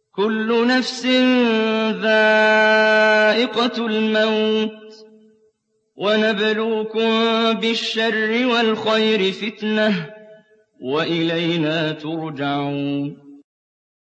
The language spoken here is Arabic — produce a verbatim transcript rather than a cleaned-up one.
كُلُّ نَفْسٍ ذَائِقَةُ الْمَوْتِ ۖ وَنَبْلُوكُم بِالشَّرِّ وَالْخَيْرِ فِتْنَةً ۖ وَإِلَيْنَا تُرْجَعُونَ